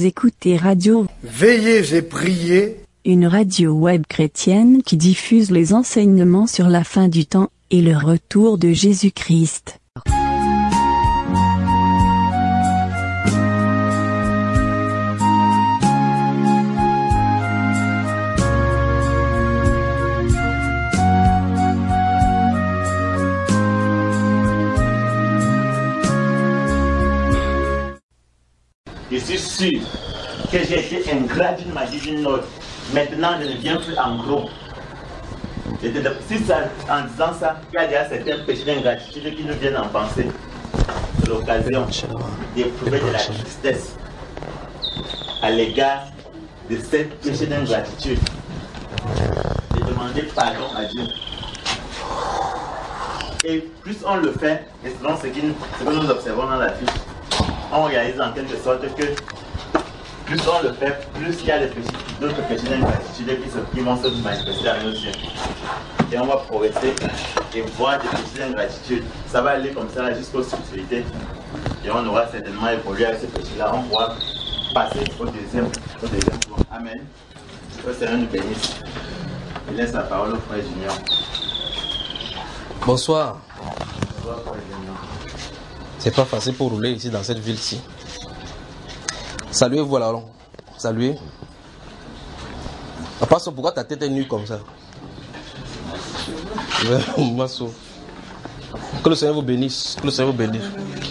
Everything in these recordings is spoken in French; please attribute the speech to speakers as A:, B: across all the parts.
A: Vous écoutez Radio
B: Veillez et priez,
A: une radio web chrétienne qui diffuse les enseignements sur la fin du temps et le retour de Jésus-Christ.
C: Je suis sûr que j'ai été ingrat d'une manière ou d'une autre. Maintenant, je ne viens plus en gros. Si ça, en disant ça, il y a déjà certains péchés d'ingratitude qui nous viennent en pensée. C'est l'occasion d'éprouver de la tristesse à l'égard de ces péchés d'ingratitude. De demander pardon à Dieu. Et plus on le fait, et selon ce que nous observons dans la fiche, on réalise en quelque sorte que plus on le fait, plus il y a d'autres péchés d'ingratitude qui vont se manifester à nos yeux. Et on va progresser et voir des péchés d'ingratitude. Ça va aller comme ça là, jusqu'aux subtilités. Et on aura certainement évolué avec ces péchés-là. On pourra passer au deuxième point. Amen. Que le Seigneur nous bénisse. Il laisse la parole au frère Junior.
D: Bonsoir.
C: Bonsoir, frère Junior.
D: C'est pas facile pour rouler ici dans cette ville-ci. Saluez-vous là, long. Saluez. À part ça, pourquoi ta tête est nue comme ça? Masso. Que le Seigneur vous bénisse. Que le Seigneur vous bénisse.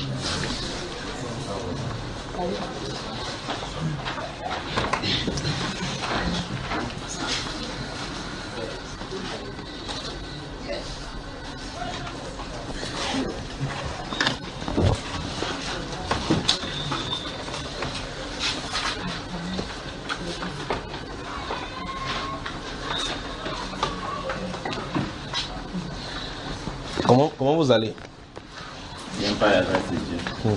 D: Comment vous allez?
C: Bien par la grâce de Dieu.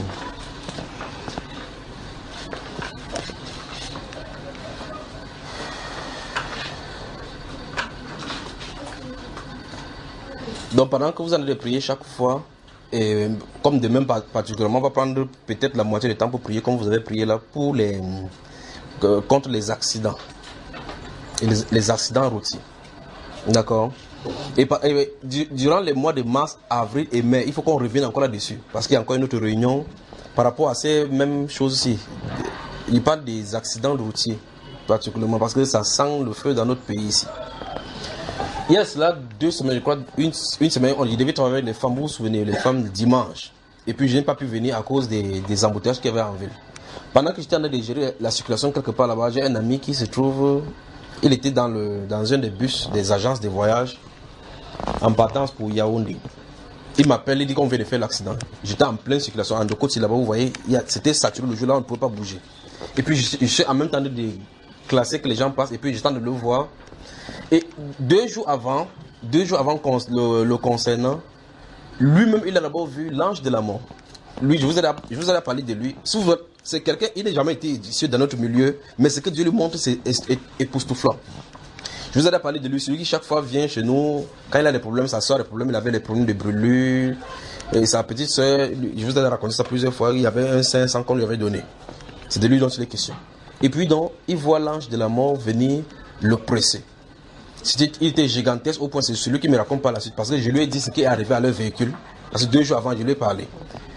D: Donc pendant que vous allez prier chaque fois, et comme demain particulièrement, on va prendre peut-être la moitié du temps pour prier comme vous avez prié là pour contre les accidents. Et les accidents routiers. D'accord? Et durant les mois de mars, avril et mai, il faut qu'on revienne encore là-dessus. Parce qu'il y a encore une autre réunion par rapport à ces mêmes choses-ci. Il parle des accidents routiers, particulièrement, parce que ça sent le feu dans notre pays ici. Il y a cela 2 semaines, je crois, une semaine, il devait travailler avec les femmes, vous vous souvenez, les femmes dimanche. Et puis je n'ai pas pu venir à cause des embouteillages qu'il y avait en ville. Pendant que j'étais en train de gérer la circulation quelque part là-bas, j'ai un ami qui se trouve, il était dans un des bus des agences de voyage en partance pour Yaoundé. Il m'appelle, il dit qu'on vient de faire l'accident. J'étais en pleine circulation, en deux côtés là-bas, vous voyez, c'était saturé le jour là, on ne pouvait pas bouger. Et puis je suis en même temps de classer que les gens passent, et puis j'étais en train de le voir. Et 2 jours avant le concernant, lui-même il a d'abord vu l'ange de la mort. Lui, je vous ai parlé de lui. Souvent, c'est quelqu'un, il n'a jamais été ici dans notre milieu, mais ce que Dieu lui montre, c'est époustouflant. Je vous ai parlé de lui, celui qui chaque fois vient chez nous, quand il a des problèmes, sa soeur a des problèmes, il avait des problèmes de brûlure, et sa petite soeur, je vous ai raconté ça plusieurs fois, il y avait un 500 qu'on lui avait donné. C'est de lui dont il est question. Et puis donc, il voit l'ange de la mort venir le presser. Il était gigantesque au point, c'est celui qui me raconte par la suite, parce que je lui ai dit ce qui est arrivé à leur véhicule, parce que 2 jours avant, je lui ai parlé.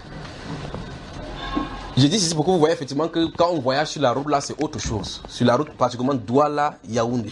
D: J'ai dit, c'est pourquoi vous voyez effectivement que quand on voyage sur la route là, c'est autre chose. Sur la route, particulièrement Douala-Yaoundé.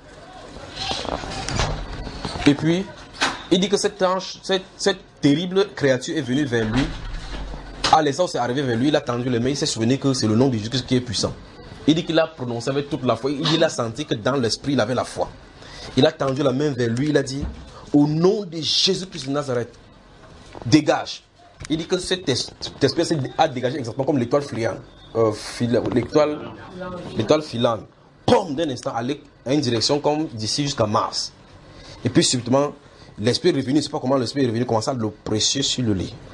D: Et puis, il dit que cet ange, cette terrible créature est venue vers lui. À l'instant où c'est arrivé vers lui, il a tendu les mains, il s'est souvenu que c'est le nom de Jésus qui est puissant. Il dit qu'il a prononcé avec toute la foi. Il a senti que dans l'esprit, il avait la foi. Il a tendu la main vers lui, il a dit, au nom de Jésus-Christ de Nazareth, dégage. Il dit que cette espèce a dégagé exactement comme l'étoile filante. L'étoile filante. Pomme, d'un instant, aller à une direction comme d'ici jusqu'à Mars. Et puis subitement, l'esprit est revenu, je ne sais pas comment l'esprit est revenu, commence à l'oppresser sur le lit.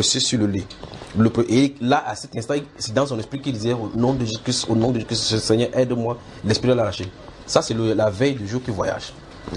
D: Et là, à cet instant, c'est dans son esprit qu'il disait, au nom de Jésus-Christ, Seigneur, aide-moi. L'esprit l'a lâché. Ça, c'est la veille du jour qu'il voyage.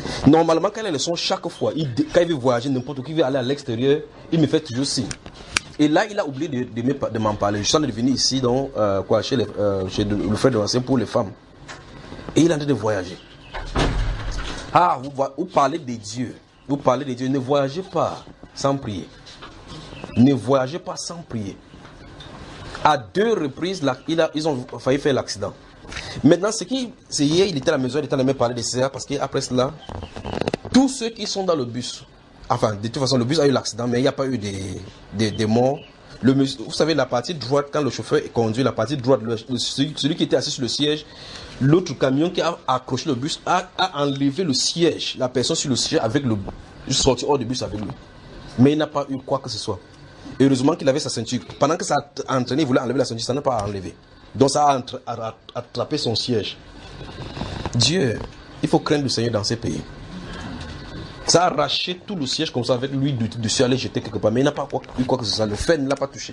D: Normalement, quand il a le son, chaque fois, quand il veut voyager, n'importe qui veut aller à l'extérieur, il me fait toujours signe. Et là, il a oublié de m'en parler. Je suis en train de venir ici, donc, chez le frère de l'ancien pour les femmes. Et il est en train de voyager. Ah, vous parlez de Dieu. Vous parlez de Dieu. Ne voyagez pas sans prier. Ne voyagez pas sans prier. À 2 reprises, ils ont failli faire l'accident. Maintenant, c'est hier, il était à la maison, il était en train de me parler de ça, parce qu'après cela, tous ceux qui sont dans le bus, enfin, de toute façon, le bus a eu l'accident, mais il n'y a pas eu des morts. Vous savez, la partie droite, quand le chauffeur conduit, la partie droite, celui qui était assis sur le siège, l'autre camion qui a accroché le bus a enlevé le siège, la personne sur le siège avec le bus, sorti hors du bus avec lui. Mais il n'a pas eu quoi que ce soit. Heureusement qu'il avait sa ceinture. Pendant que ça a entraîné, il voulait enlever la ceinture, ça n'a pas enlevé. Donc ça a attrapé son siège. Dieu, il faut craindre le Seigneur dans ces pays. Ça a arraché tout le siège comme ça avec lui dessus, aller jeter quelque part. Mais il n'a pas eu quoi que ce soit. Le fer ne l'a pas touché.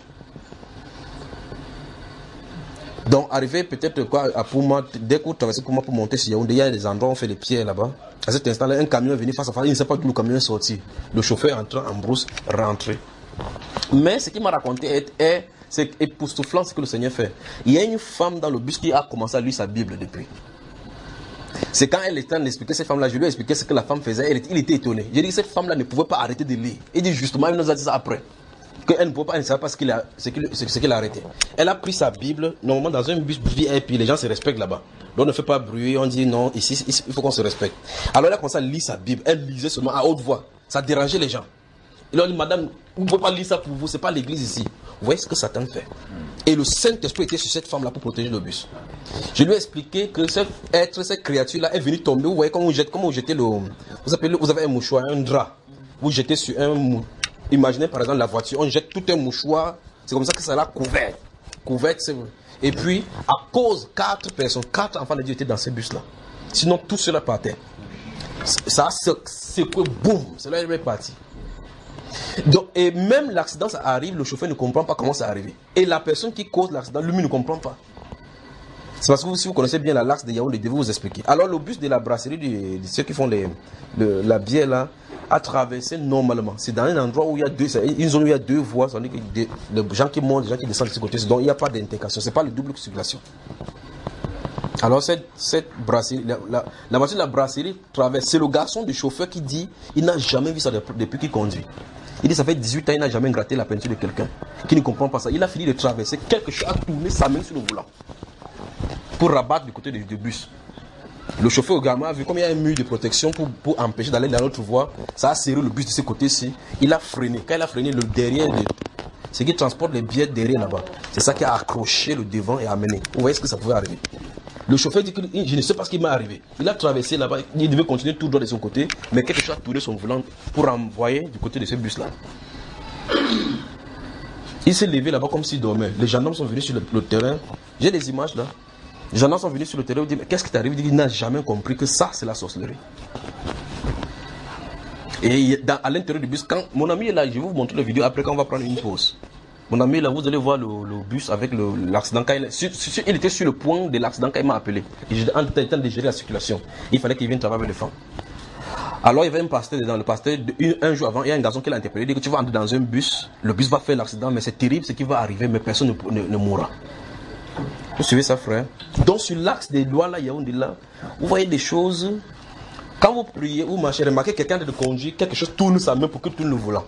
D: Donc arrivé peut-être à Pouma, dès que vous traversez Pouma pour monter sur Yaoundé, il y a des endroits où on fait les pierres là-bas. À cet instant-là, un camion est venu face à face. Il ne sait pas d'où le camion est sorti. Le chauffeur est entré en brousse, rentré. Mais ce qu'il m'a raconté c'est époustouflant ce que le Seigneur fait. Il y a une femme dans le bus qui a commencé à lire sa Bible depuis. C'est quand elle était en train d'expliquer cette femme-là, je lui ai expliqué ce que la femme faisait, il était étonné. J'ai dit que cette femme-là ne pouvait pas arrêter de lire. Il dit justement, il nous a dit ça après. Qu'elle ne pouvait pas, elle ne savait pas ce qu'il a arrêté. Elle a pris sa Bible, normalement dans un bus VIP, les gens se respectent là-bas. Donc on ne fait pas bruit, on dit non, ici il faut qu'on se respecte. Alors elle a commencé à lire sa Bible, elle lisait seulement à haute voix. Ça dérangeait les gens. Il leur dit, madame, vous ne pouvez pas lire ça pour vous, c'est pas l'église ici. Vous voyez ce que Satan fait. Et le Saint-Esprit était sur cette femme-là pour protéger le bus. Je lui ai expliqué que cette créature-là est venue tomber. Vous voyez comment vous jetez vous avez un mouchoir, un drap. Vous jetez sur un imaginez par exemple la voiture, on jette tout un mouchoir. C'est comme ça que ça l'a couverte. Et puis, à cause 4 enfants de Dieu étaient dans ce bus-là. Sinon, tout cela partait. Ça a secoué, boum, cela est parti. Donc, et même l'accident, ça arrive, le chauffeur ne comprend pas comment ça arrive. Et la personne qui cause l'accident, lui ne comprend pas. C'est parce que si vous connaissez bien l'axe de Yaoundé, je vais vous expliquer. Alors, le bus de la brasserie, de ceux qui font la bière là, a traversé normalement. C'est dans un endroit où il y a une zone où il y a 2 voies, c'est-à-dire que les gens qui montent, les gens qui descendent de ce côté, donc il n'y a pas d'intercation, c'est pas le double circulation. Alors cette brasserie, la voiture de la brasserie traverse. C'est le garçon du chauffeur qui dit, il n'a jamais vu ça depuis qu'il conduit. Il dit ça fait 18 ans, il n'a jamais gratté la peinture de quelqu'un qui ne comprend pas ça. Il a fini de traverser, quelque chose a tourné sa main sur le volant pour rabattre du côté du bus. Le chauffeur également a vu comme il y a un mur de protection pour empêcher d'aller dans l'autre voie. Ça a serré le bus de ce côté-ci. Il a freiné. Quand il a freiné, le derrière, ce qui transporte les billets derrière là-bas, c'est ça qui a accroché le devant et amené. Vous voyez ce que ça pouvait arriver. Le chauffeur dit que je ne sais pas ce qui m'est arrivé. Il a traversé là-bas, il devait continuer tout droit de son côté, mais quelque chose a tourné son volant pour envoyer du côté de ce bus-là. Il s'est levé là-bas comme s'il dormait. Les gendarmes sont venus sur le terrain. J'ai des images là. Les gendarmes sont venus sur le terrain et disent, mais qu'est-ce qui t'arrive? Il n'a jamais compris que ça, c'est la sorcellerie. Et à l'intérieur du bus, quand mon ami est là, je vais vous montrer la vidéo après quand on va prendre une pause. Mon ami est là, vous allez voir le bus avec l'accident. Il était sur le point de l'accident quand il m'a appelé. En train de gérer la circulation. Il fallait qu'il vienne travailler avec les femmes. Alors il y avait un pasteur dedans. Le pasteur, un jour avant, il y a un garçon qui l'a interpellé. Il dit que tu vas entrer dans un bus, le bus va faire l'accident, mais c'est terrible ce qui va arriver, mais personne ne mourra. Vous suivez ça, frère? Donc sur l'axe des lois là, Yaoundé là, vous voyez des choses. Quand vous priez, vous marchez, remarquez quelqu'un de conduire, quelque chose tourne sa main pour qu'il tourne le volant.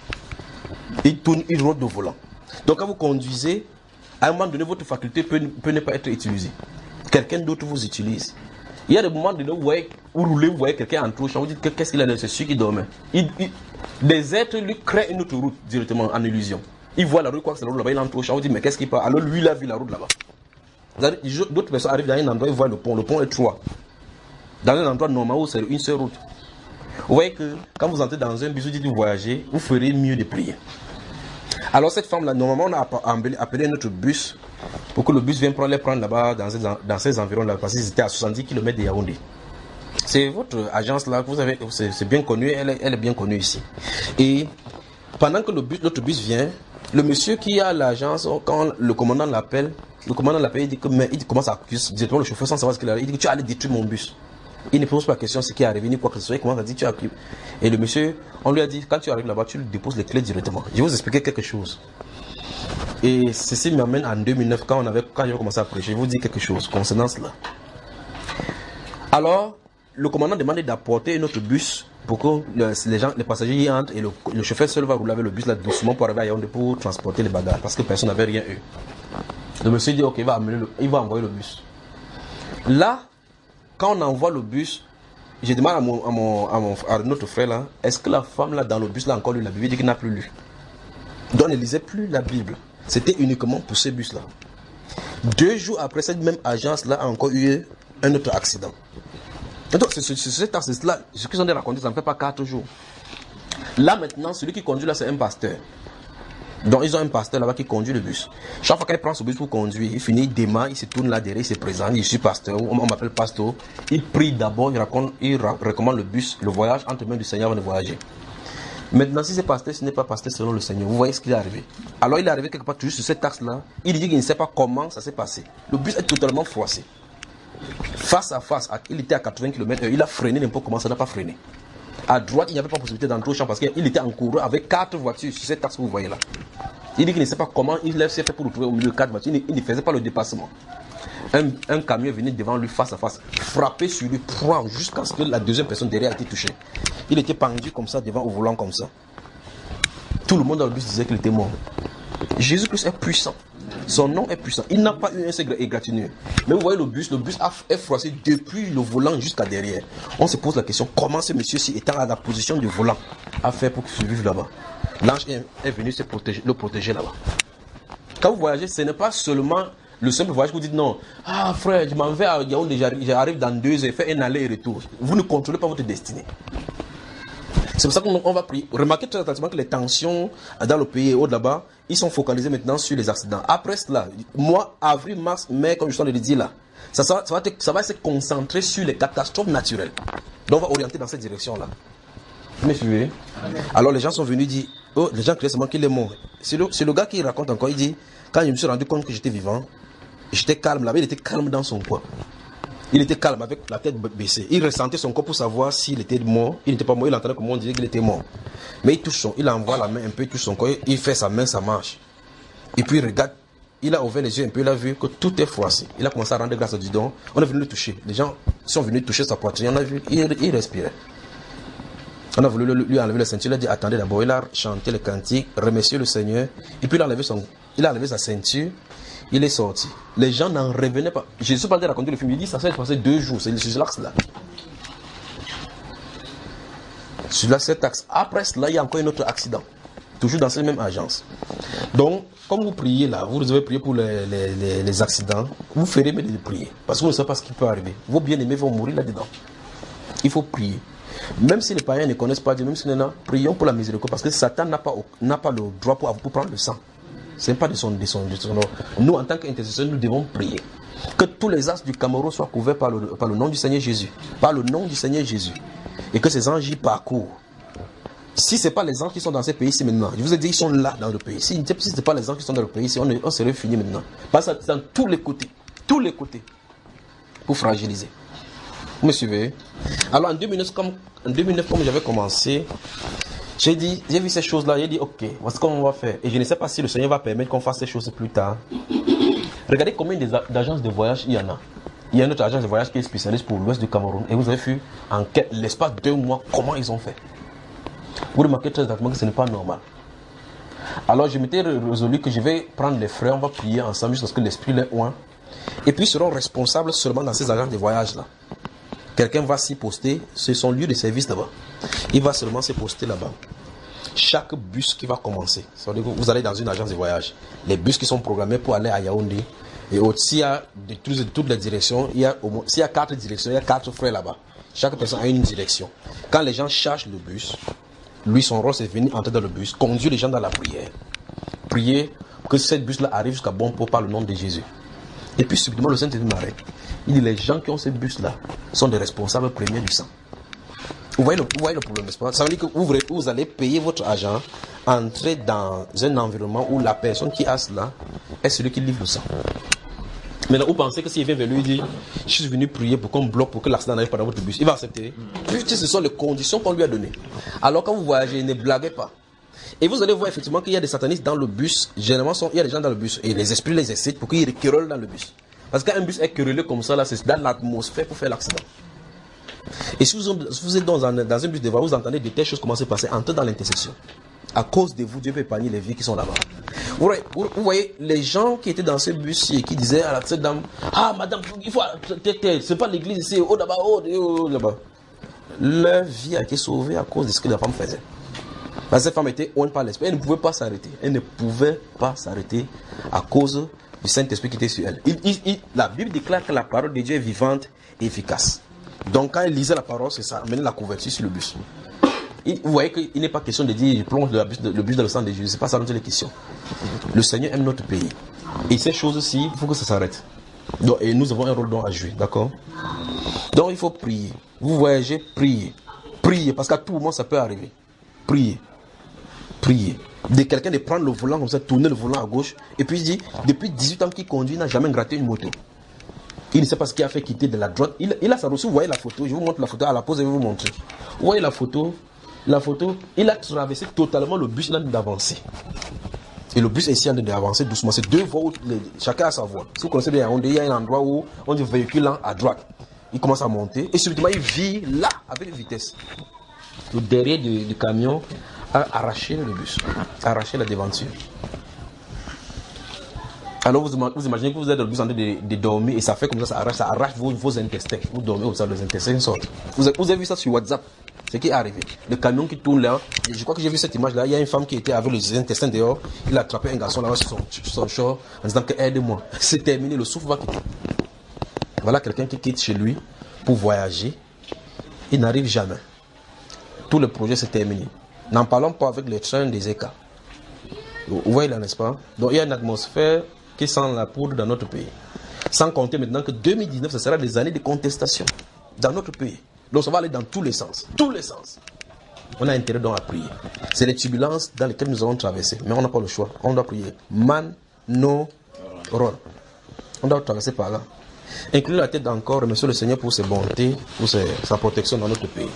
D: Il roule le volant. Donc quand vous conduisez, à un moment donné, votre faculté peut ne pas être utilisée. Quelqu'un d'autre vous utilise. Il y a des moments donné où vous roulez, vous voyez quelqu'un en trouche, vous dites qu'est-ce qu'il a, c'est celui qui dormait. Des êtres lui créent une autre route directement en illusion. Il voit la route, quoi que c'est la route là-bas, il en trouche, vous dites mais qu'est-ce qu'il passe? Alors lui, il a vu la route là-bas. D'autres personnes arrivent dans un endroit, ils voient le pont est 3. Dans un endroit normal où c'est une seule route. Vous voyez que quand vous entrez dans un bus, vous dites de voyager, vous ferez mieux de prier. Alors cette femme-là, normalement on a appelé notre bus pour que le bus vienne les prendre là-bas dans ces environs-là, parce qu'ils étaient à 70 km de Yaoundé. C'est votre agence-là, vous avez, c'est bien connu, elle est bien connue ici. Et pendant que notre bus vient, le monsieur qui a l'agence, quand le commandant l'appelle, il dit que, mais il commence à accuser directement le chauffeur sans savoir ce qu'il a. Il dit que tu allais détruire mon bus. Il ne pose pas la question ce qui est arrivé, ni quoi que ce soit. Il commence à dire, tu as pris. Et le monsieur, on lui a dit, quand tu arrives là-bas, tu lui déposes les clés directement. Je vais vous expliquer quelque chose. Et ceci m'amène en 2009, quand j'ai commencé à prêcher. Je vais vous dire quelque chose concernant cela. Alors, le commandant demandait d'apporter un autre bus pour que les passagers y entrent et le chauffeur seul va rouler avec le bus là doucement pour arriver à Yaoundé pour transporter les bagages parce que personne n'avait rien eu. Le monsieur dit ok, il va envoyer le bus. Là, quand on envoie le bus, je demande à notre frère là, est-ce que la femme là dans le bus là encore lu la Bible? Il dit qu'il n'a plus lu. Donc elle ne lisait plus la Bible. C'était uniquement pour ce bus là. 2 jours après, cette même agence là a encore eu un autre accident. Donc, c'est cet axe-là, ce qu'ils ont raconté, ça ne fait pas 4 jours. Là, maintenant, celui qui conduit là, c'est un pasteur. Donc, ils ont un pasteur là-bas qui conduit le bus. Chaque fois qu'il prend ce bus pour conduire, il finit, il démarre, il se tourne là derrière, il se présente, je suis pasteur, on m'appelle pasteur. Il prie d'abord, il recommande le bus, le voyage entre les mains du Seigneur avant de voyager. Maintenant, si c'est pasteur, ce n'est pas pasteur selon le Seigneur. Vous voyez ce qui est arrivé. Alors, il est arrivé quelque part toujours sur cet axe-là. Il dit qu'il ne sait pas comment ça s'est passé. Le bus est totalement froissé. Face à face, il était à 80 km/h, il a freiné n'importe comment, ça n'a pas freiné. À droite, il n'y avait pas possibilité d'entrer au champ parce qu'il était en courant avec 4 voitures sur cet axe que vous voyez là. Il dit qu'il ne sait pas comment il s'est fait pour retrouver au milieu de 4 voitures, il ne faisait pas le dépassement. Un camion venait devant lui face à face, frappé sur lui, jusqu'à ce que la deuxième personne derrière a été touchée. Il était pendu comme ça, devant au volant comme ça. Tout le monde dans le bus disait qu'il était mort. Jésus-Christ est puissant. Son nom est puissant. Il n'a pas eu un seul égratignure. Mais vous voyez le bus est froissé depuis le volant jusqu'à derrière. On se pose la question, comment ce monsieur-ci, étant à la position du volant, a fait pour survivre là-bas? L'ange est venu le protéger là-bas. Quand vous voyagez, ce n'est pas seulement le simple voyage que vous dites non. Ah frère, je m'en vais à Yaoundé, j'arrive dans 2 heures, fais un aller et retour. Vous ne contrôlez pas votre destinée. C'est pour ça qu'on va prier. Remarquez très attentivement que les tensions dans le pays et autres là-bas, ils sont focalisés maintenant sur les accidents. Après cela, mois, avril, mars, mai, comme je suis en train de le dire là, ça va se concentrer sur les catastrophes naturelles. Donc on va orienter dans cette direction-là. Vous me suivez? Alors les gens sont venus dire, oh, les gens criaient seulement qu'il est mort. C'est le gars qui raconte encore, il dit, quand je me suis rendu compte que j'étais vivant, j'étais calme là-bas, il était calme dans son coin. Il était calme avec la tête baissée. Il ressentait son corps pour savoir s'il était mort. Il n'était pas mort, il entendait comment on disait qu'il était mort. Mais il envoie la main un peu, il touche son corps, il fait sa main, ça marche. Et puis il regarde, il a ouvert les yeux un peu, il a vu que tout est froissé. Il a commencé à rendre grâce à Dieu. Donc, on est venu le toucher. Les gens sont venus toucher sa poitrine, on a vu, il respirait. On a voulu lui enlever la ceinture, il a dit attendez d'abord, il a chanté le cantique, remercié le Seigneur, et puis il a enlevé sa ceinture. Il est sorti. Les gens n'en revenaient pas. Jésus parlait de raconter le film. Il dit ça s'est passé 2 jours. C'est sur l'axe-là. Sur cet axe. Après cela, il y a encore un autre accident. Toujours dans cette même agence. Donc, comme vous priez là, vous devez prier pour les accidents. Vous ferez mieux de prier. Parce que vous ne savez pas ce qui peut arriver. Vos bien-aimés vont mourir là-dedans. Il faut prier. Même si les païens ne connaissent pas Dieu, même si nous prions pour la miséricorde. Parce que Satan n'a pas le droit pour prendre le sang. Ce n'est pas de son nom. Nous, en tant qu'intercesseurs, nous devons prier. Que tous les axes du Cameroun soient couverts par le nom du Seigneur Jésus. Par le nom du Seigneur Jésus. Et que ces anges y parcourent. Si ce n'est pas les anges qui sont dans ces pays-ci maintenant, je vous ai dit, ils sont là dans le pays. Si ce n'est pas les anges qui sont dans le pays, on serait fini maintenant. Parce que c'est dans tous les côtés. Tous les côtés. Pour fragiliser. Vous me suivez? Alors en 2009, comme j'avais commencé, j'ai vu ces choses-là, j'ai dit ok, voici ce qu'on va faire. Et je ne sais pas si le Seigneur va permettre qu'on fasse ces choses plus tard. Regardez combien d'agences de voyage il y en a. Il y a une autre agence de voyage qui est spécialiste pour l'ouest du Cameroun. Et vous avez vu, en l'espace de 2 mois, comment ils ont fait. Vous remarquez très exactement que ce n'est pas normal. Alors je m'étais résolu que je vais prendre les frères, on va prier ensemble jusqu'à ce que l'esprit les oint. Et puis ils seront responsables seulement dans ces agences de voyage-là. Quelqu'un va s'y poster, c'est son lieu de service là-bas. Il va seulement se poster là-bas. Chaque bus qui va commencer, c'est-à-dire que vous allez dans une agence de voyage, les bus qui sont programmés pour aller à Yaoundé, et s'il y a de toutes les directions, s'il y a 4 directions, il y a 4 frères là-bas. Chaque personne a une direction. Quand les gens cherchent le bus, lui son rôle c'est de venir entrer dans le bus, conduire les gens dans la prière. Prier que cette bus-là arrive jusqu'à bon port par le nom de Jésus. Et puis subitement le Saint-Esprit m'arrête. Il dit les gens qui ont ces bus-là sont des responsables premiers du sang. Vous voyez le problème, n'est-ce pas? Ça veut dire que vous allez payer votre argent, entrer dans un environnement où la personne qui a cela est celui qui livre le sang. Maintenant, vous pensez que s'il vient vers lui et dit, je suis venu prier pour qu'on bloque, pour que l'accident n'arrive pas dans votre bus, il va accepter. Puisque ce sont les conditions qu'on lui a données. Alors quand vous voyagez, ne blaguez pas. Et vous allez voir effectivement qu'il y a des satanistes dans le bus. Généralement, il y a des gens dans le bus. Et les esprits les excitent pour qu'ils querellent dans le bus. Parce qu'un bus est querellé comme ça, là, c'est dans l'atmosphère pour faire l'accident. Et si vous êtes dans un bus de voie, vous entendez de telles choses commencer à passer, entrez dans l'intercession. À cause de vous, Dieu peut épargner les vies qui sont là-bas. Vous voyez, les gens qui étaient dans ce bus et qui disaient à cette dame, ah madame, il faut, c'est pas l'église ici, oh là-bas, oh là-bas. Leur vie a été sauvée à cause de ce que la femme faisait. Parce que cette femme était honte par l'esprit, elle ne pouvait pas s'arrêter. Elle ne pouvait pas s'arrêter à cause du Saint-Esprit qui était sur elle. La Bible déclare que la parole de Dieu est vivante et efficace. Donc quand elle lisait la parole, c'est ça, amenait la couverture sur le bus. Vous voyez qu'il n'est pas question de dire je plonge le bus dans le sang de Jésus. C'est pas ça dont il est question. Le Seigneur aime notre pays. Et ces choses-ci, il faut que ça s'arrête. Et nous avons un rôle à jouer, d'accord? Donc il faut prier. Vous voyagez, priez. Priez, parce qu'à tout moment ça peut arriver. Priez. Priez. De quelqu'un de prendre le volant comme ça, tourner le volant à gauche, et puis il dit, depuis 18 ans qu'il conduit, il n'a jamais gratté une moto. Il ne sait pas ce qu'il a fait quitter de la droite. Il a sa ressource. Vous voyez la photo, je vous montre la photo à la pause et je vais vous montrer. Vous voyez la photo, il a traversé totalement le bus, il a d'avancer. Et le bus est ici en train d'avancer doucement. C'est deux voies où chacun a sa voie. Si vous connaissez bien, il y a un endroit où on dit véhicule à droite. Il commence à monter et subitement il vit là avec une vitesse. Le derrière du camion a arraché le bus, a arraché la devanture. Alors vous imaginez que vous êtes dans le bus en train de dormir et ça fait comme ça arrache vos intestins. Vous dormez comme ça, les intestins sortent. Vous avez vu ça sur WhatsApp? Ce qui est arrivé. Le camion qui tourne là, et je crois que j'ai vu cette image là, il y a une femme qui était avec les intestins dehors, il a attrapé un garçon là sur son short en disant que aide-moi. C'est terminé, le souffle va quitter. Voilà quelqu'un qui quitte chez lui pour voyager, il n'arrive jamais. Tout le projet s'est terminé. N'en parlons pas avec les trains des ECA. Vous voyez là, n'est-ce pas? Donc il y a une atmosphère qui sent la poudre dans notre pays. Sans compter maintenant que 2019, ce sera des années de contestation dans notre pays. Donc ça va aller dans tous les sens. Tous les sens. On a intérêt donc à prier. C'est les turbulences dans lesquelles nous allons traverser. Mais on n'a pas le choix. On doit prier. Man, no, ron. On doit traverser par là. Inclure la tête encore, remercier le Seigneur pour ses bontés, pour sa protection dans notre pays.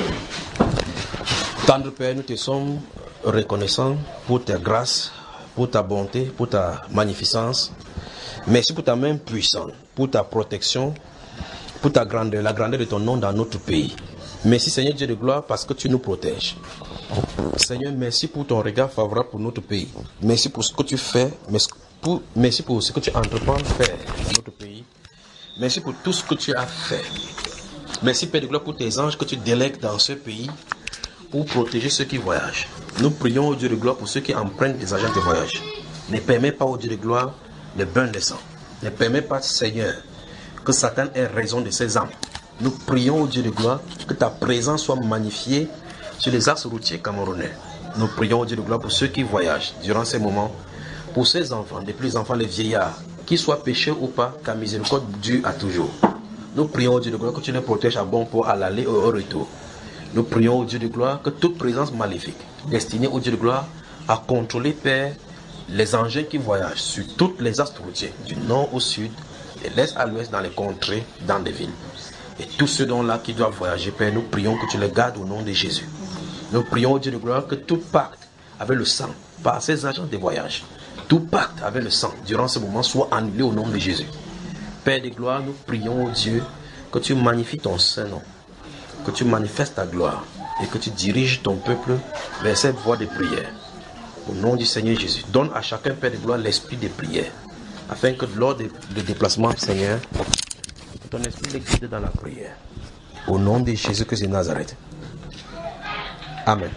D: Tendre Père, nous te sommes reconnaissants pour ta grâce, pour ta bonté, pour ta magnificence. Merci pour ta main puissante, pour ta protection, pour ta grandeur, la grandeur de ton nom dans notre pays. Merci Seigneur Dieu de gloire parce que tu nous protèges. Seigneur, merci pour ton regard favorable pour notre pays. Merci pour ce que tu fais, merci pour ce que tu entreprends de faire dans notre pays. Merci pour tout ce que tu as fait. Merci Père de gloire pour tes anges que tu délègues dans ce pays pour protéger ceux qui voyagent. Nous prions au Dieu de gloire pour ceux qui empruntent des agents de voyage. Ne permets pas au Dieu de gloire le bain de sang. Ne permets pas Seigneur que Satan ait raison de ses âmes. Nous prions au Dieu de gloire que ta présence soit magnifiée sur les axes routiers camerounais. Nous prions au Dieu de gloire pour ceux qui voyagent durant ces moments, pour ces enfants, depuis les enfants, les vieillards, qu'ils soient pécheurs ou pas, car miséricorde dure à toujours. Nous prions au Dieu de gloire que tu les protèges à bon port à l'aller et au retour. Nous prions au Dieu de gloire que toute présence maléfique, destinée au Dieu de gloire à contrôler, Père, les engins qui voyagent sur toutes les axes routiers, du nord au sud, de l'est à l'ouest, dans les contrées, dans les villes. Et tous ceux dont-là qui doivent voyager, Père, nous prions que tu les gardes au nom de Jésus. Nous prions au Dieu de gloire que tout pacte avec le sang, par ces agents de voyage, tout pacte avec le sang, durant ce moment, soit annulé au nom de Jésus. Père de gloire, nous prions au Dieu que tu magnifies ton Saint-Nom, que tu manifestes ta gloire et que tu diriges ton peuple vers cette voie de prière. Au nom du Seigneur Jésus, donne à chacun, Père de gloire, l'esprit de prière, afin que lors des déplacements, Seigneur, ton esprit les guide dans la prière. Au nom de Jésus-Christ de Nazareth. Amen.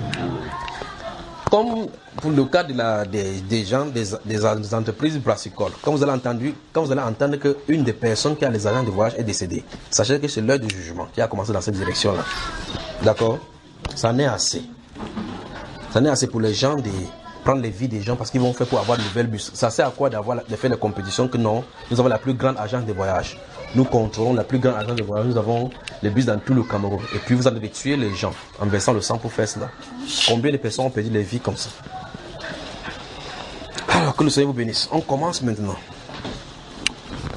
D: Comme pour le cas des gens, des entreprises brassicoles, quand vous allez entendre qu'une des personnes qui a les agents de voyage est décédée, sachez que c'est l'heure du jugement qui a commencé dans cette direction-là. D'accord? Ça n'est assez. Ça n'est assez pour les gens de prendre les vies des gens parce qu'ils vont faire pour avoir de nouvelles bus. Ça sert à quoi de faire les compétitions que non? Nous avons la plus grande agence de voyage. Nous contrôlons la plus grande agence de voyage. Nous avons les bus dans tout le Cameroun. Et puis vous allez tuer les gens en versant le sang pour faire cela. Combien de personnes ont perdu les vies comme ça? Alors que le Seigneur vous bénisse. On commence maintenant.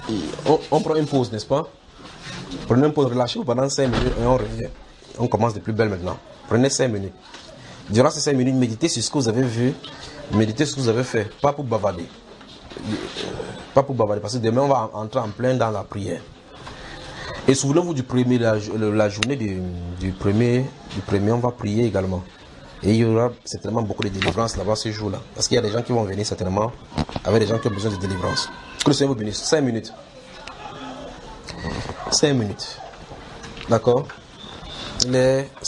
D: On prend une pause, n'est-ce pas? Prenez une pause, relâchez-vous pendant 5 minutes et on revient. On commence de plus belle maintenant. Prenez 5 minutes. Durant ces 5 minutes, méditez sur ce que vous avez vu, méditez sur ce que vous avez fait, pas pour bavarder. Pas pour bavarder, parce que demain on va entrer en plein dans la prière. Et souvenez-vous du premier, la journée du premier, on va prier également. Et il y aura certainement beaucoup de délivrance là-bas ce jour-là. Parce qu'il y a des gens qui vont venir certainement avec des gens qui ont besoin de délivrance. Que le Seigneur vous bénisse. 5 minutes. 5 minutes. D'accord?